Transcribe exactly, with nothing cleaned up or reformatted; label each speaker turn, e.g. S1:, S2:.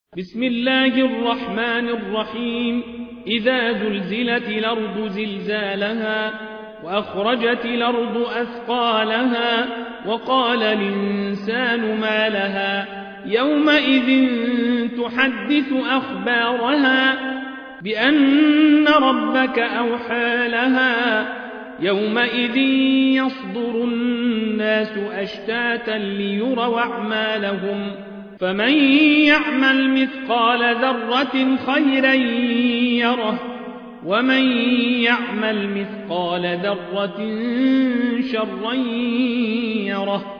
S1: بسم الله الرحمن الرحيم. إذا زلزلت الأرض زلزالها وأخرجت الأرض أثقالها وقال الإنسان ما لها يومئذ تحدث أخبارها بأن ربك أوحى لها يومئذ يصدر الناس أشتاتا ليروا أعمالهم فمن يعمل مثقال ذرة خيرا يره ومن يعمل مثقال ذرة شرا يره.